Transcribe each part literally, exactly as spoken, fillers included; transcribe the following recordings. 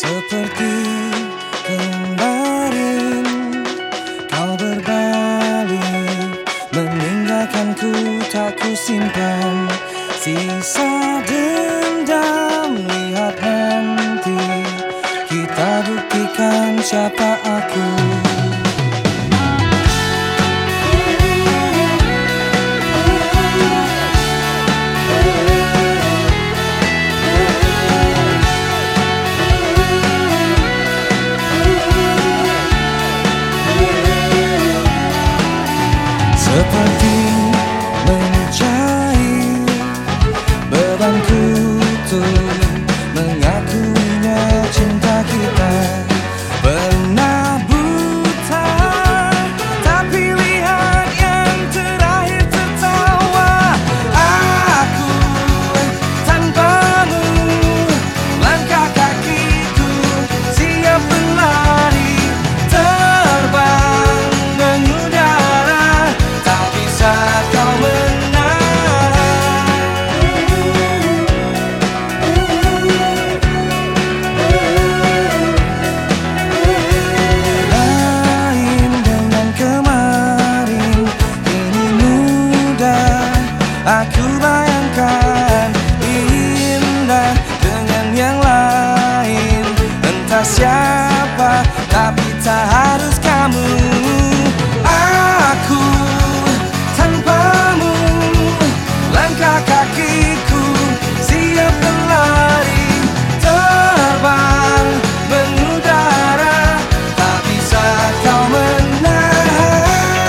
Seperti kemarin kau berbalik, meninggalkanku tak ku simpan sisa dendam. Lihat nanti kita buktikan siapa aku. Seperti mencair bebanku tuh mengakuinya, cinta kita pernah buta, tapi lihat yang terakhir tertawa. Aku tanpamu, langkah kakiku siap berlari, terbang mengudara, tak bisa kau menang. Lain dengan kemarin, kini mudah aku bayangkan, indah dengan yang lain. Entah siapa, tapi tak harus kamu. Aku tanpamu, langkah kakiku siap berlari, terbang mengudara, tak bisa kau menahan.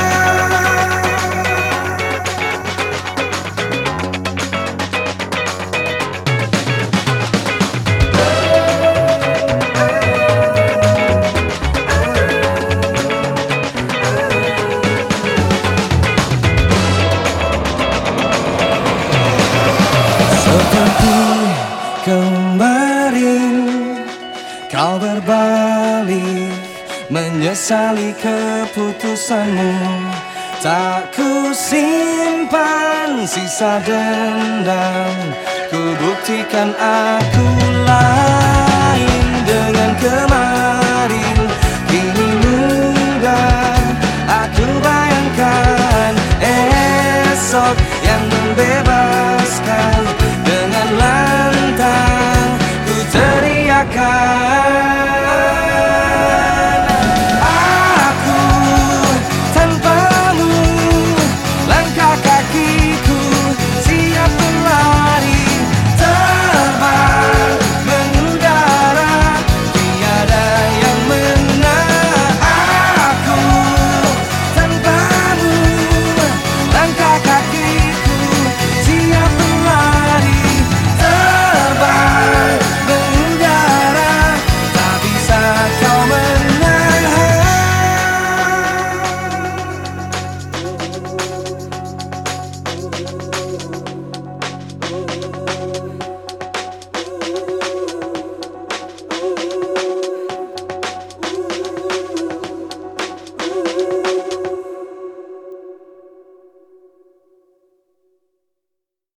Seperti kemarin kau berbalik, menyesali keputusanmu. Tak ku simpan sisa dendam, ku buktikan